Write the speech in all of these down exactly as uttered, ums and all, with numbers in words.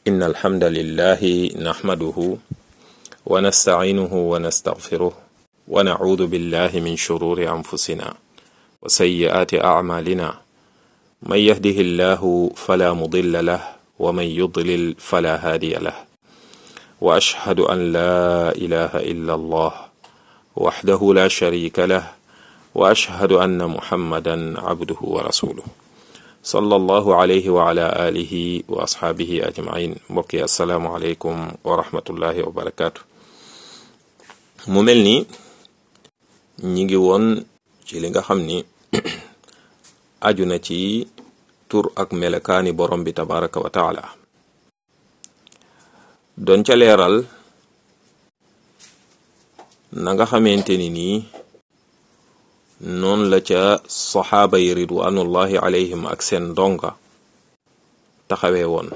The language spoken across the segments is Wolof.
إن الحمد لله نحمده ونستعينه ونستغفره ونعوذ بالله من شرور أنفسنا وسيئات أعمالنا من يهده الله فلا مضل له ومن يضلل فلا هادي له وأشهد أن لا إله إلا الله وحده لا شريك له وأشهد أن محمدا عبده ورسوله صلى الله عليه وعلى آله وأصحابه أجمعين. mbokki assalaamu aleykum wa rahmatullahi wa barakaatu. mu mel ni ñi ngi woon ci li nga xam ni aju na ci tur ak melakaani borom bi tabaraka wa taala doon ca leeral na nga xamante ni nii noonu la ca saxaaba yi ridwanullahi alayhim ak seen ndonga taxawee woon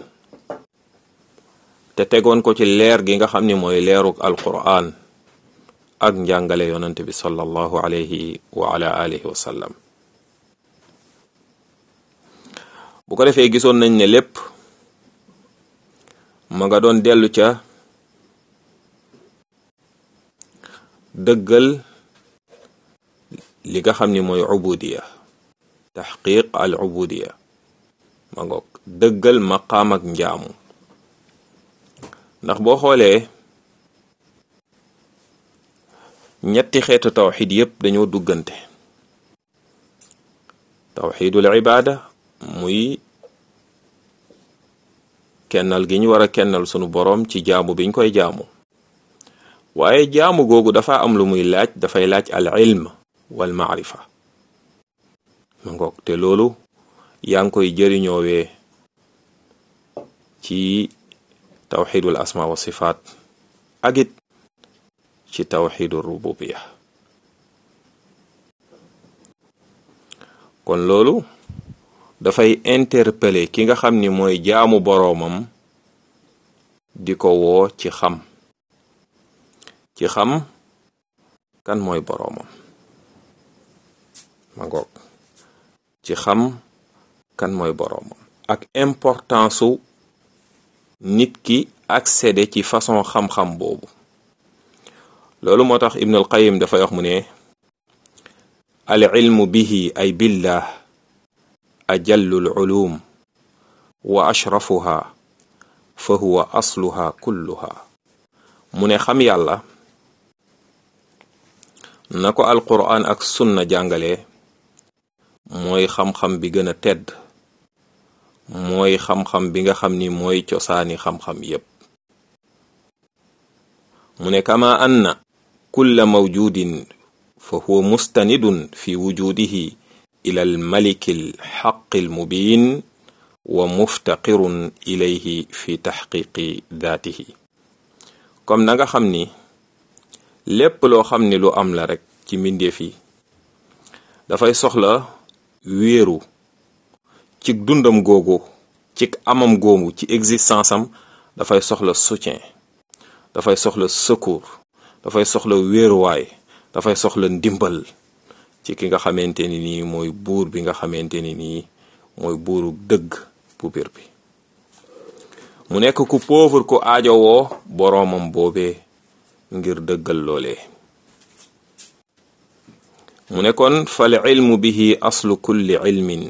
te tegoon ko ci leer gi nga xam ni mooy leeruk alquran ak njàngale yonante bi sallallahu alayhi wa ala alihi wa sallam. bu ko defee gisoon nañ ne lépp ma nga doon dellu ca dëggal li nga xam ni mooy ubudiya, taxqiq al ubudiya, ma ngoog dëggal maqaam ak njaamu. ndax boo xoolee ñetti xeetu tawxid yépp dañoo duggante. tawxidul ibada muy kennal gi ñu war a kennal sunu boroom ci jaamu biñ koy jaamu, waaye jaamu googu dafa am lu muy laaj, dafay laaj al ilm wal maarifa, ma ngoog te loolu yaa ngi koy jëriñoowee ci tawxidul asma wa sifaat ak it ci tawxidul rububiya. kon loolu dafay interpeller ki nga xam ni mooy jaamu boroomam di ko woo ci xam ci xam kan mooy boroomam, ma ngoog ci xam kan mooy boroomam ak importance su nit ki accéder ci façon xam-xam boobu. loolu moo tax Ibn al-Qayyim dafay wax mu ne al ilmu bihi ay billah ajallu al ulum wa ashrafuha fa huwa asluha kulluha. mu ne xam yàlla na ko alquran ak sunna jàngale mooy xam-xam bi gën a tedd, mooy xam-xam bi nga xam ni mooy cosaani xam-xam yépp. mu ne kama anna kulla mawjudin fa huwa mustanidun fi wujudihi ila almaliki alxaqi almubin wa muftaqirun ilayhi fi taxqiqi daatihi. comme na nga xam ni lépp loo xam ni lu am la rek ci mbindeef yi dafay soxla wéeru ci dundam googu, ci amam googu, ci existence am, dafay soxla soutien, dafay soxla secours, dafay soxla wéeruwaay, dafay soxla ndimbal ci ki nga xamante ni nii mooy buur bi nga xamante ni nii mooy buuru dëgg bu bir bi. mu nekk ku pauvre ku aajowoo boroomam boobee ngir dëggal loolee. mu ne kon fal ilmu bihi aslu kulli ilmin.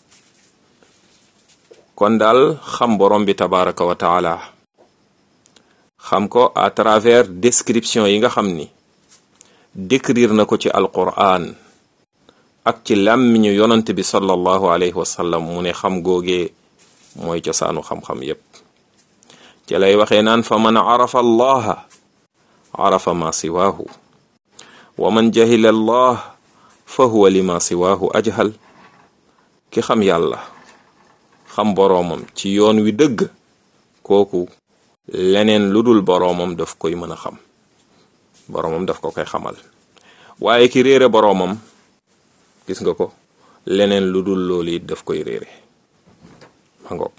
kon daal xam borom bi tabaraka wa taala, xam ko à travers description yi nga xam ni décrire na ko ci alquran ak ci làmmiñu yonant bi sallallahu alayhi wa sallam. mu ne xam googee mooy cosaanu xam-xam yépp. ci lay waxee naan fa man arafa allaha arafa ma siwaahu wa man jahila allah fa huwa lima siwaahu ajhal. ki xam yàlla xam boroomam ci yoon wi dëgg, kooku leneen lu dul boroomam daf koy mën a xam, boroomam daf ko koy xamal. waaye ki réere boroomam, gis nga ko, leneen lu dul loolu it daf koy réere. ma ngoog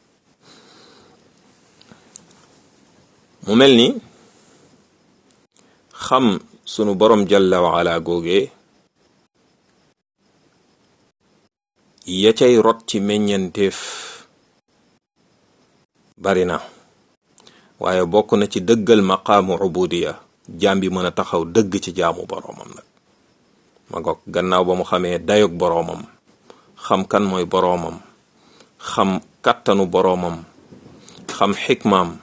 mu mel ni xam sunu borom jalla wa ala googee ya cay rot ci meññanteef bari na, waaye bokk na ci dëggal maqaamu ubudiya jaam bi mën a taxaw dëgg ci jaamu boroomam nag ma ngoog gannaaw ba mu xamee dayog boroomam, xam kan mooy boroomam, xam kattanu boroomam, xam xikmaam,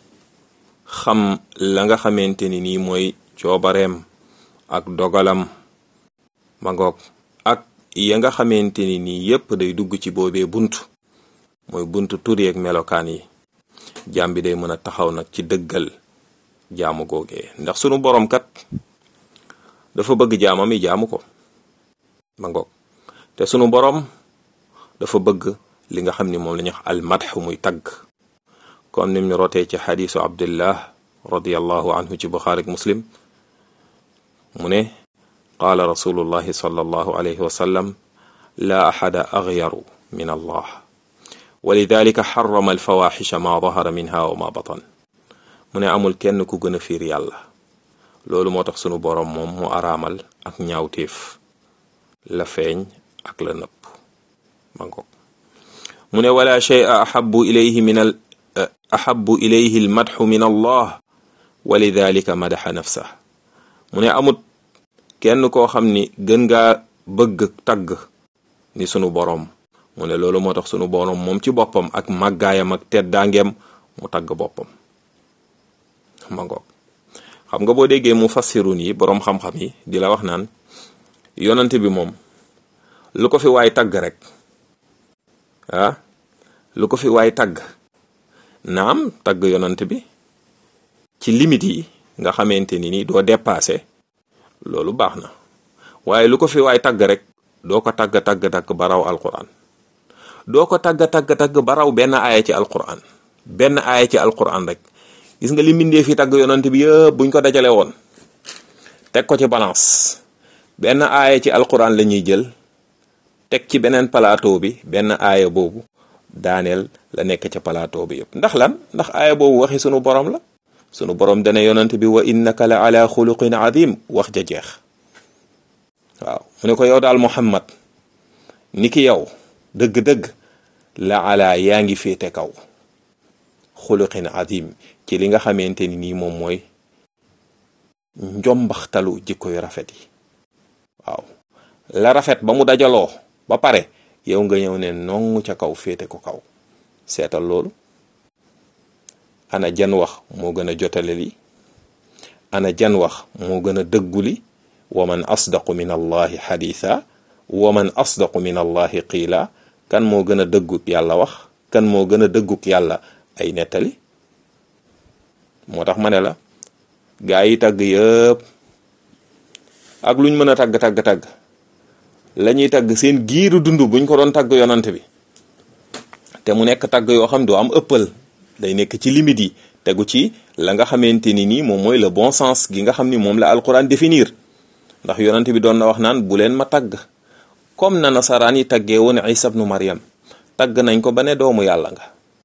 xam la nga xamante ni nii mooy coobareem ak dogalam ma ngoog ak ya nga xamante ni nii yépp day dugg ci boobee bunt mooy buntu tur yeeg melokaan yi. jaam bi day mën a taxaw nag ci dëggal jaamu googee ndax sunu boroom kat dafa bëgg jaamam yi jaamu ko ma ngoog te sunu boroom dafa bëgg li nga xam ni moom la ñuy wax al madh muy tagg comme nim ñu rotee ci xadiisu abdullah radiyallahu anhu ci buxaari ak muslim mu ne qaala rasulullahi sallallahu alayhi wa sallam la axada axyaru min allah wa lidalika xarama alfawaxisha ma dahara minha wa ma batan mu ne amul kenn ku gën a fiir yàlla loolu moo tax sunu boroom moom mu araamal ak ñaawteef la feeñ ak la nëpp ma ngoog mu ne wala shay'a ahabbu ilayhi min al ahabbu ilayhi almadxu min allah wa lidalika madaxa nafsah mu ne amut kenn koo xam ni gën ngaa bëgg tagg ni sunu boroom mu ne loolu moo tax sunu boroom moom ci boppam ak màggaayam ak teddaangeem mu tagg boppam ma ngoog xam nga boo déggee mu fassirun yi boroom xam-xam yi di la wax naan yonante bi moom lu ko fi waay tagg rek ah lu ko fi waay tagg naam tagg yonante bi ci limite yi nga xamante ni ni doo dépassé loolu baax na waaye lu ko fi waay tagg rek doo ko tagg tagg tagg ba raw alquran doo ko tagg tagg tagg ba raw benn aaya ci alquran benn aaya ci alquran rek gis nga li mbindee fi tagg yonante bi yëpp buñ ko dajale woon teg ko ci balance benn aaya ci alquran la ñuy jël teg ci beneen plateau bi benn aaya boobu daaneel la nekk ca plateau bi yëpp ndax lan ndax aaya boobu waxi sunu borom la sunu borom dana yonante bi wa innaka la ala xuluqin azim wax ja jeex waaw mu ne ko yow daal muhammad ni ki yow dëgg-dëgg la ala yaa ngi féete kaw xuluqin azim ci li nga xamante ni nii moom mooy njombaxtalu jikko yu rafet yi waaw la rafet ba mu dajaloo ba pare yow nga ñëw ne nongu ca kaw féete ko kaw seetal loolu ana jan wax moo gën a jotale li ana jan wax moo gën a dëggu li wa man asdaqu min allahi xadiisa wa man asdaqu min allahi qiila kan moo gën a dëgguk yàlla wax kan moo gën a dëgguk yàlla ay nettali moo tax ma ne la gaa yi tagg yëpp ak luñ mën a tagg tagg tagg la ñuy tagg seen giiru dund buñ ko doon tagg yonant bi te mu nekk tagg yoo xam doo am ëppal day nekk ci limite yi tegu ci la nga xamante ni nii moom mooy le bon sens gi nga xam ni moom la alquran définir ndax yonant bi doon na wax naan bu leen ma tagg comme na nasaraan yi taggee woon Isa ibnu Maryam tagg nañ ko ba ne doomu yàlla nga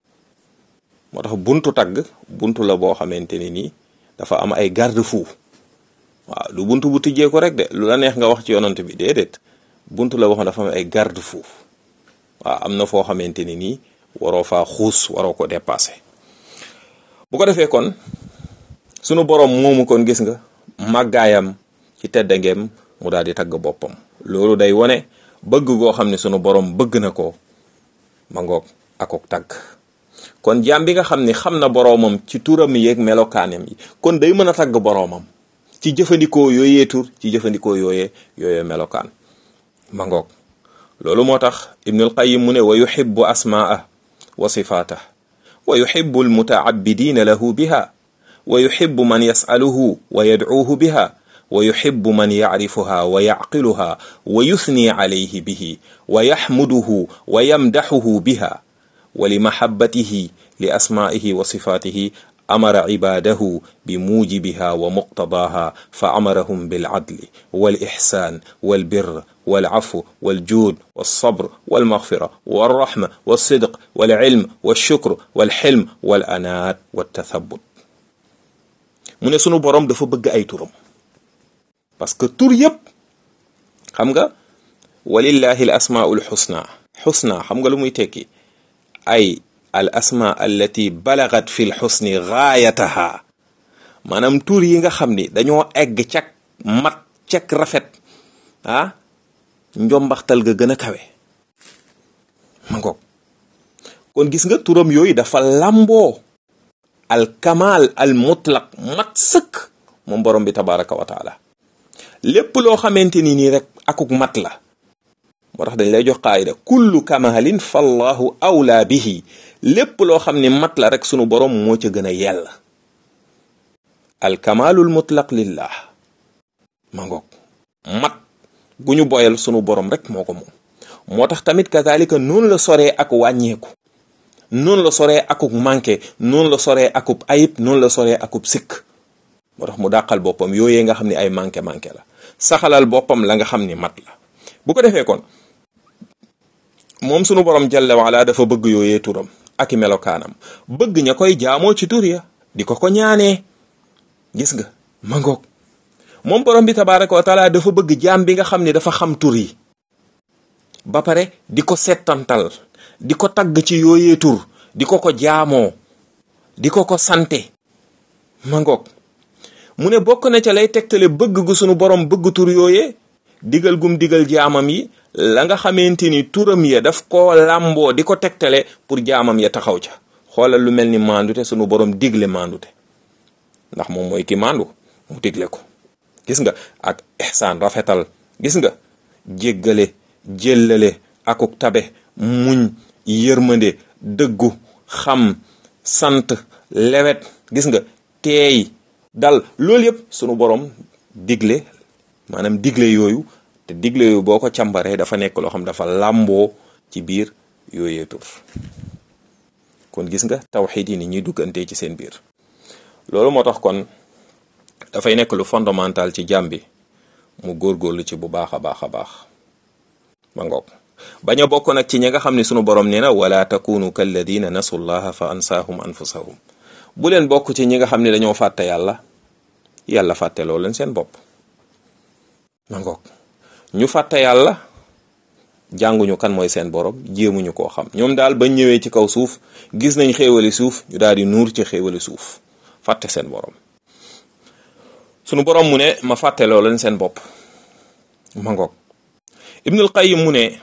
moo tax buntu tagg buntu la boo xamante ni nii dafa am ay garde-fou waaw lu buntu bu tijjee ko rek de lu la neex nga wax ci yonant bi déedéet buntu la boo xam dafa am ay garde-fou waaw am na foo xamante ni nii waroo faa xuus waroo ko dépassé bu ko defee kon sunu boroom moomu kon gis nga màggaayam ci teddangeem mu daal di tagg boppam loolu day wone bëgg goo xam ne sunu boroom bëgg na ko ma ngoog akok tagg kon jaam bi nga xam ni xam na boroomam ci turam yeeg melokaanem yi kon day mën a tagg boroomam ci jëfandikoo yooyee tur ci jëfandikoo yooyee yooyee melokaan ma ngoog loolu moo tax ibnul qayyim mu ne wa yuhibbu asmaa'ah wa sifaatah wa yuhibbu almutaabbidiina lahu biha wa yuhibbu man yas'aluhu wa yad'uuhu biha wa yuhibbu man yacrifuha wa yacqiluha wa yuthni calayhi bihi wa yaxmuduhu wa yamdaxuhu biha wa limahabbatihi li asmaa'ihi wa sifaatihi amara cibaadahu bimuujibiha wa muqtadaaha fa amarahum bilcadli walixsaan walbir walcafu waljuud walsabr walmaghfira walraxma walsidq walcilm walshukr walxilm walanaat waltathabut mu ne sunu boroom dafa bëgg ay turam parce que tur yëpp xam nga walillahi al asmaul xusna xusna xam nga lu muy tekki ay al asma allati balagat fi l xusni gaayataha maanaam tur yi nga xam ni dañoo egg cak mat cak rafet ah njombaxtal ga gën a kawe ma ngoog kon gis nga turam yooyu dafa lamboo al kamal al mutlaq mat sëkk moom borom bi tabaraka wa taala lépp loo xamante ni nii rek akuk mat la moo tax dañ lay jox qaayida kullu kamalin fallahu awla bihi lépp loo xam ni mat la rek sunu borom moo ca gën a yell al kamalul mutlaq lillah ma ngoog mat gu ñu boyal sunu borom rek moo ko moom moo tax tamit kazalika noonu la soree ak wàññeeku noonu la soree akub manqué noonu la soree akub ayib noonu la soree akub sikk moo tax mu dàqal boppam yooyee nga xam ne ay manqué manqué la saxalal boppam la nga xam ni mat la bu ko defee kon moom sunu borom jalla waala dafa bëgg yooyee turam ak i melokaanam bëgg ña koy jaamoo ci tur ya di ko ko ñaanee gis nga ma ngoog moom borom bi tabaraka wa taala dafa bëgg jaam bi nga xam ne dafa xam tur yi ba pare di ko settantal di ko tagg ci yooyee tur di ko ko jaamoo di ko ko sante ma ngoog mu ne bokk na ca lay tegtale bëgg gu sunu borom bëgg tur yooyee digal gum digal jaamam yi la nga xamante ni turam ya daf ko làmboo di ko tegtale pour jaamam ya taxaw ca xoolal lu mel ni mandute sunu borom digle mandute ndax moom mooy ki mandu mu digle ko gis nga ak ihsaan rafetal gis nga jéggale jéllale akuk tabe muñ yërmande dëggu xam sant lewet gis nga teey dal loolu yëpp sunu borom digle maanaam digle yooyu te digle yooyu boo ko càmbaree dafa nekk loo xam dafa làmboo ci biir yooyee tur kon gis nga tawxiid yi ni ñuy duggantee ci seen biir loolu moo tax kon dafay nekk lu fondamental ci jàmm bi mu góorgóorlu ci bu baax a baax a baax ma ngoog bañ a bokk nag ci ñi nga xam ne sunu borom nee na wala takunu kalladina nasu llaha fa ansaahum anfusahum bu leen bokk ci ñi nga xam ne dañoo fàtte yàlla yàlla fàtte loo leen seen bopp ma ngoog ñu fàtte yàlla jànguñu kan mooy seen borom jéemuñu koo xam ñoom daal bañ ñëwee ci kaw suuf gis nañ xéewali suuf ñu daal di nuur ci xéewali suuf fàtte seen borom sunu borom mu ne ma fàtte loo leen seen bopp ma ngoog ibnul qayyim mu ne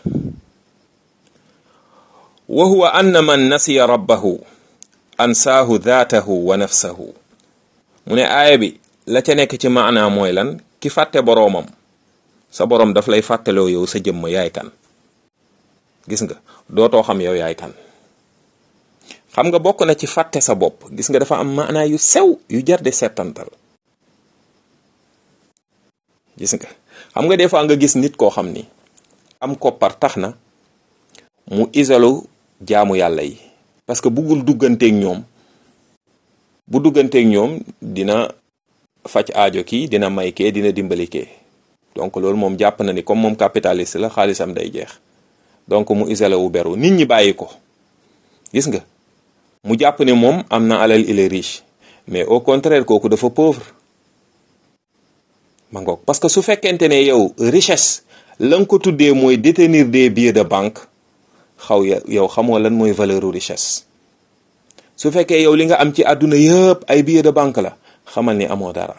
wa huwa anna man nasiya rabbahu ansaahu daatahu wa nafsahu mu ne aaya bi la ca nekk ci maanaa mooy lan ki fàtte boroomam sa boroom daf lay fàtteloo yow sa jëmm yaay kan gis nga dootoo xam yow yaay kan xam nga bokk na ci fàtte sa bopp gis nga dafa am maanaa yu sew yu jar de settantal gis nga xam nga des fois nga gis nit koo xam ni am koppar tax na mu isolu jaamu yàlla yi parce que buggul dugganteeg ñoom bu dugganteeg ñoom dina faj aajo kii dina may kee dina dimbali kee donc loolu moom jàpp na ni comme moom capitaliste la xaalisam day jeex donc mu isolé wu beru nit ñi bàyyi ko gis nga mu jàpp ni moom am na alal il est riche mais au contraire kooku dafa pauvre ma ngoog parce que su fekkente ne yow richesse la nga ko tuddee mooy détenir des billets de banque xaw ya yow xamoo lan mooy valeur u richesse su fekkee yow li nga am ci àdduna yëpp ay billets de banque la xamal ni amoo dara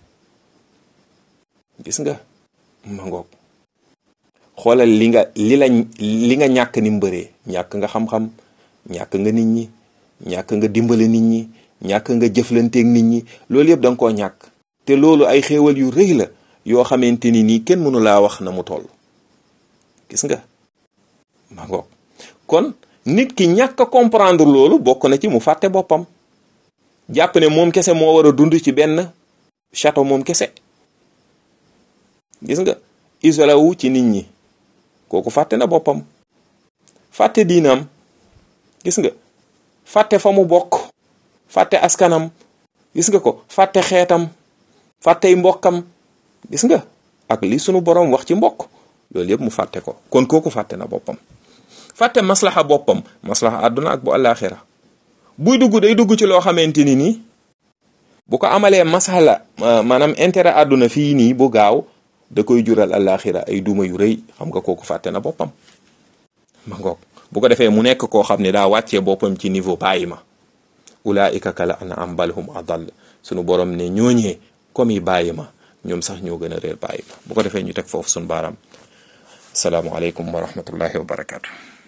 gis nga ma ngoog xoolal li nga li la li nga ñàkk ni mbëree ñàkk nga xam-xam ñàkk nga nit ñi ñàkk nga dimbale nit ñi ñàkk nga jëflanteeg nit ñi loolu yëpp da nga koo ñàkk te loolu ay xéewal yu rëy la yoo xamante ni nii kenn mënu laa wax na mu toll gis nga ma ngoog kon nit ki ñàkk a comprendre loolu bokk na ci mu fàtte boppam jàpp ne moom kese moo war a dund ci benn château moom kese gis nga isolé wu ci nit ñi kooku fàtte na boppam fàtte diinam gis nga fàtte fa mu bokk fàtte askanam gis nga ko fàtte xeetam fàttey mbokkam gis nga ak li sunu borom wax ci mbokk loolu yëpp mu fàtte ko kon kooku fàtte na boppam fàtte maslaxa boppam maslaxa àdduna ak bu àllaaxira buy dugg day dugg ci loo xamante ni nii bu ko amalee masala maanaam intérêt àdduna fii nii bu gaaw da koy jural àllaaxira ay duma yu rëy xam nga kooku fàtte na boppam ma ngoog bu ko defee mu nekk koo xam ne daa wàccee boppam ci niveau bàyyi ma ulaika kala an'am bal hum adall sunu borom ne ñooñee comme yi bàyyi ma ñoom sax ñoo gën a réer bàyyi ma bu ko defee ñu teg foofu sunu baaraam asalaamualeykum wa rahmatullahi wa barakatu